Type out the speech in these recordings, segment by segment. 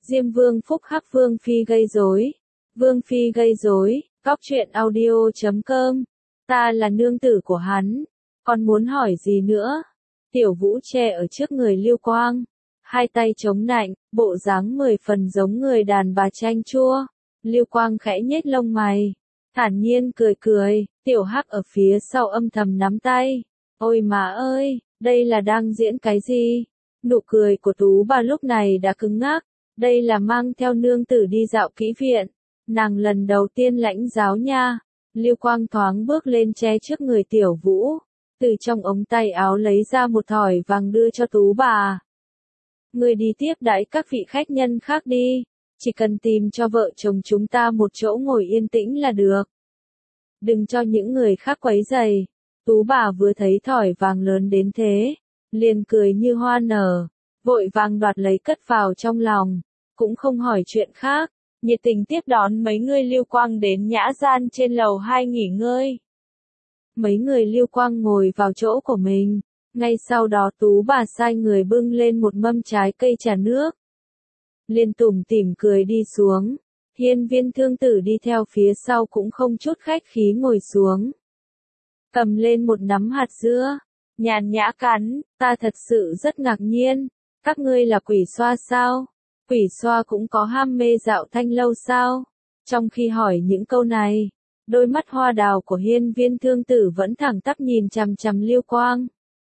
Diêm Vương phúc hắc Vương Phi gây rối. Vương Phi gây rối, Góc truyện audio.com. Ta là nương tử của hắn. Còn muốn hỏi gì nữa? Tiểu Vũ che ở trước người Lưu Quang. Hai tay chống nạnh, bộ dáng 10 phần giống người đàn bà chanh chua. Lưu Quang khẽ nhếch lông mày. Thản nhiên cười cười, Tiểu Hắc ở phía sau âm thầm nắm tay. Ôi má ơi, đây là đang diễn cái gì? Nụ cười của Tú Bà lúc này đã cứng ngắc. Đây là mang theo nương tử đi dạo kỹ viện. Nàng lần đầu tiên lãnh giáo nha. Lưu Quang thoáng bước lên che trước người Tiểu Vũ. Từ trong ống tay áo lấy ra một thỏi vàng đưa cho Tú Bà. Người đi tiếp đãi các vị khách nhân khác đi. Chỉ cần tìm cho vợ chồng chúng ta một chỗ ngồi yên tĩnh là được. Đừng cho những người khác quấy rầy. Tú Bà vừa thấy thỏi vàng lớn đến thế, liền cười như hoa nở, vội vàng đoạt lấy cất vào trong lòng, cũng không hỏi chuyện khác, nhiệt tình tiếp đón mấy người Lưu Quang đến nhã gian trên lầu 2 nghỉ ngơi. Mấy người Lưu Quang ngồi vào chỗ của mình, ngay sau đó Tú Bà sai người bưng lên một mâm trái cây trà nước. Liên tủm tỉm cười đi xuống, Hiên Viên Thương Tử đi theo phía sau cũng không chút khách khí ngồi xuống. Cầm lên một nắm hạt dưa, nhàn nhã cắn, ta thật sự rất ngạc nhiên, các ngươi là quỷ xoa sao? Quỷ xoa cũng có ham mê dạo thanh lâu sao? Trong khi hỏi những câu này, đôi mắt hoa đào của Hiên Viên Thương Tử vẫn thẳng tắp nhìn chằm chằm Lưu Quang.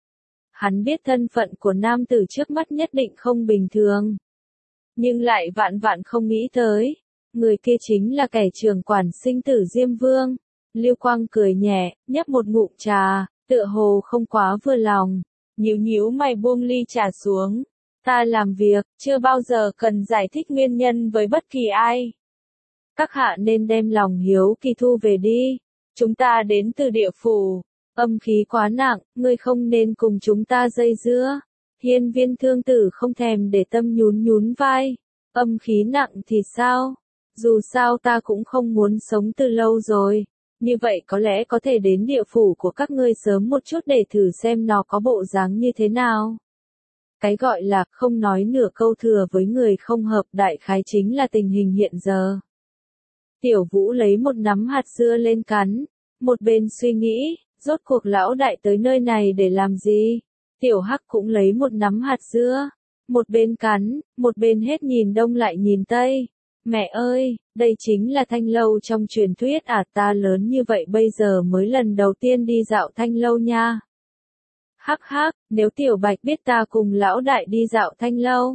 Hắn biết thân phận của nam tử trước mắt nhất định không bình thường. Nhưng lại vạn vạn không nghĩ tới, người kia chính là kẻ trưởng quản sinh tử Diêm Vương. Lưu Quang cười nhẹ, nhấp một ngụm trà, tựa hồ không quá vừa lòng, nhíu nhíu mày buông ly trà xuống. Ta làm việc, chưa bao giờ cần giải thích nguyên nhân với bất kỳ ai. Các hạ nên đem lòng hiếu kỳ thu về đi. Chúng ta đến từ địa phủ, âm khí quá nặng, ngươi không nên cùng chúng ta dây dưa. Hiên Viên Thương Tử không thèm để tâm nhún nhún vai. Âm khí nặng thì sao? Dù sao ta cũng không muốn sống từ lâu rồi. Như vậy có lẽ có thể đến địa phủ của các ngươi sớm một chút để thử xem nó có bộ dáng như thế nào. Cái gọi là không nói nửa câu thừa với người không hợp đại khái chính là tình hình hiện giờ. Tiểu Vũ lấy một nắm hạt dưa lên cắn, một bên suy nghĩ, rốt cuộc lão đại tới nơi này để làm gì? Tiểu Hắc cũng lấy một nắm hạt dưa, một bên cắn, một bên hết nhìn đông lại nhìn tây. Mẹ ơi, đây chính là thanh lâu trong truyền thuyết à, ta lớn như vậy bây giờ mới lần đầu tiên đi dạo thanh lâu nha. Hắc hắc, nếu Tiểu Bạch biết ta cùng lão đại đi dạo thanh lâu,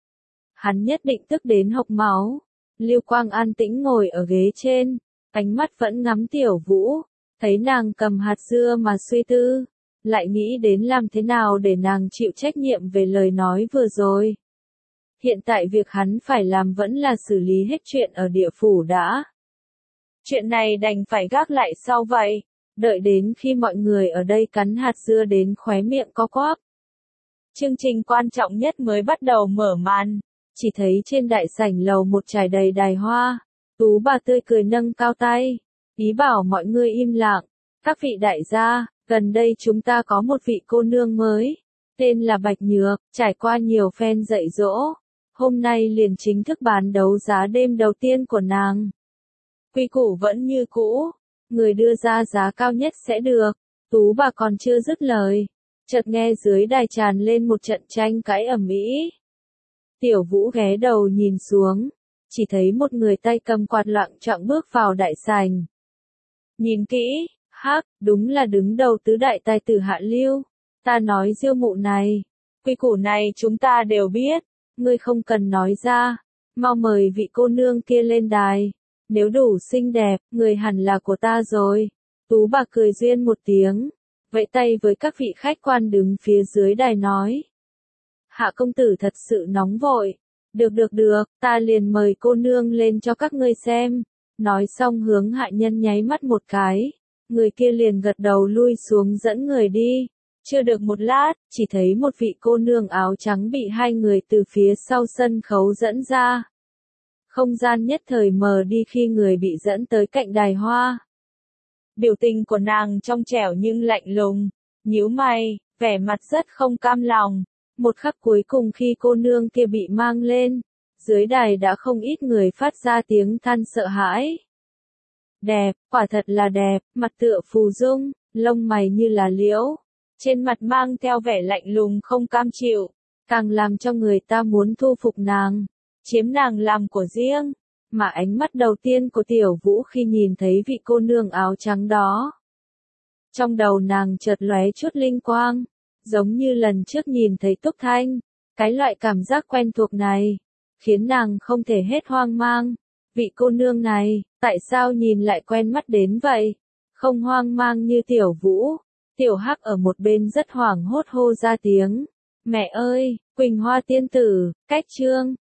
hắn nhất định tức đến hộc máu. Lưu Quang an tĩnh ngồi ở ghế trên, ánh mắt vẫn ngắm Tiểu Vũ, thấy nàng cầm hạt dưa mà suy tư, lại nghĩ đến làm thế nào để nàng chịu trách nhiệm về lời nói vừa rồi. Hiện tại việc hắn phải làm vẫn là xử lý hết chuyện ở địa phủ đã. Chuyện này đành phải gác lại sau vậy, đợi đến khi mọi người ở đây cắn hạt dưa đến khóe miệng co quắp. Chương trình quan trọng nhất mới bắt đầu mở màn, chỉ thấy trên đại sảnh lầu một trải đầy đài hoa, Tú Bà tươi cười nâng cao tay, ý bảo mọi người im lặng. Các vị đại gia, gần đây chúng ta có một vị cô nương mới, tên là Bạch Nhược, trải qua nhiều phen dạy dỗ. Hôm nay liền chính thức bán đấu giá đêm đầu tiên của nàng. Quy củ vẫn như cũ, người đưa ra giá cao nhất sẽ được. Tú Bà còn chưa dứt lời, chợt nghe dưới đài tràn lên một trận tranh cãi ầm ĩ. Tiểu Vũ ghé đầu nhìn xuống, chỉ thấy một người tay cầm quạt loạng choạng bước vào đại sảnh. Nhìn kỹ, hắc, đúng là đứng đầu tứ đại tài tử Hạ Lưu. Ta nói Diêu mụ này, quy củ này chúng ta đều biết. Ngươi không cần nói ra, mau mời vị cô nương kia lên đài. Nếu đủ xinh đẹp, người hẳn là của ta rồi. Tú Bà cười duyên một tiếng, vẫy tay với các vị khách quan đứng phía dưới đài nói. Hạ công tử thật sự nóng vội. Được, ta liền mời cô nương lên cho các ngươi xem. Nói xong hướng hạ nhân nháy mắt một cái. Người kia liền gật đầu lui xuống dẫn người đi. Chưa được một lát, chỉ thấy một vị cô nương áo trắng bị hai người từ phía sau sân khấu dẫn ra. Không gian nhất thời mờ đi khi người bị dẫn tới cạnh đài hoa. Biểu tình của nàng trong trẻo nhưng lạnh lùng, nhíu mày, vẻ mặt rất không cam lòng. Một khắc cuối cùng khi cô nương kia bị mang lên, Dưới đài đã không ít người phát ra tiếng than sợ hãi. Đẹp, quả thật là đẹp, mặt tựa phù dung, lông mày như là liễu, trên mặt mang theo vẻ lạnh lùng không cam chịu, càng làm cho người ta muốn thu phục nàng, chiếm nàng làm của riêng. Mà ánh mắt đầu tiên của Tiểu Vũ khi nhìn thấy vị cô nương áo trắng đó, trong đầu nàng chợt lóe chút linh quang, giống như lần trước nhìn thấy Túc Thanh. Cái loại cảm giác quen thuộc này khiến nàng không thể hết hoang mang. Vị cô nương này, tại sao nhìn lại quen mắt đến vậy? Không hoang mang như Tiểu Vũ. Tiểu Hắc ở một bên rất hoảng hốt hô ra tiếng. Mẹ ơi, Quỳnh Hoa tiên tử, cách chương.